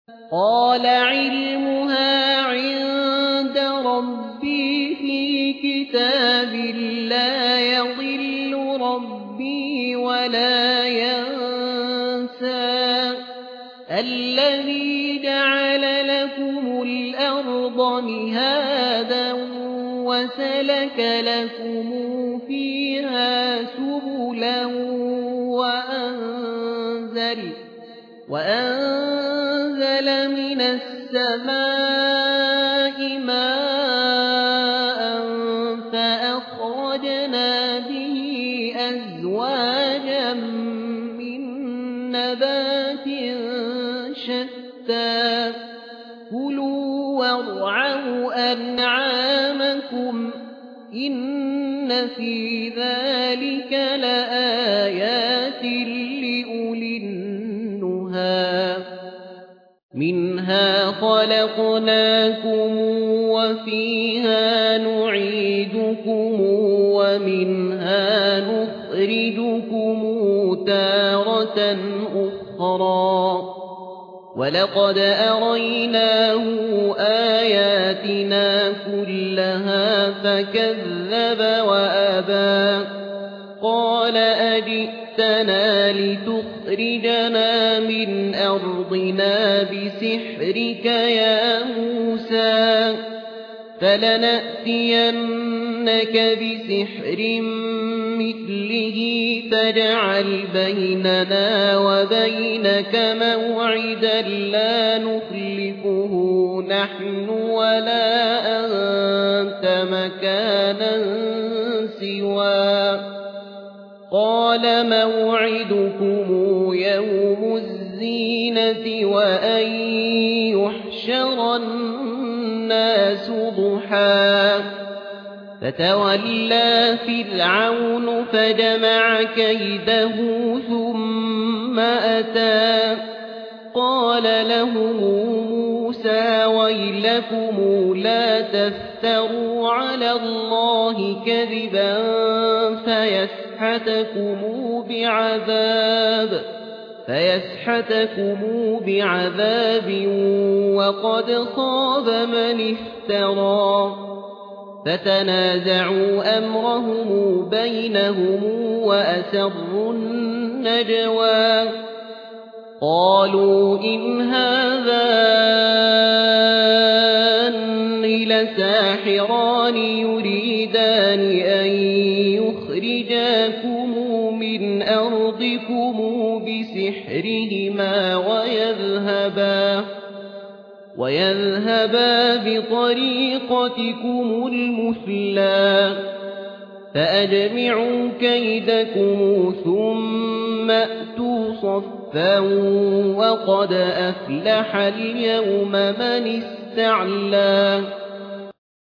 قال علمها عند ربي في كتاب لا يضل ربي ولا ينسى الذي جعل لكم الأرض مهادا وسلك لكم فيها سبلا وأنزل من السماء ماء فأخرجنا به أزواجا من نبات شتى كلوا وارعوا أنعامكم إن في ذلك لآيات لأولي النهى منها خلقناكم وفيها نعيدكم ومنها نخرجكم تارة أخرى ولقد أريناه آياتنا كلها فكذب وأبى قال أجئتنا لتخرجنا من أرضنا بسحرك يا موسى فلنأتينك بسحر مثله فاجعل بيننا وبينك موعدا لا نخلفه نحن ولا أنت مكانا سوى قال موعدكم يوم الزينة وأن يحشر الناس ضحى فتولى فرعون فجمع كيده ثم أتى قال لهم موسى ويلكم لا تفتروا على الله كذبا فيسحتكم بعذاب وقد خاب من افترى فتنازعوا أمرهم بينهم وأسروا النجوى قالوا إن هذان لساحران يريدان أن يخرجاكم من أرضكم بسحرهما ويذهبا بطريقتكم المثلى فأجمعوا كيدكم ثم أتوا صفا وقد أفلح اليوم من استعلى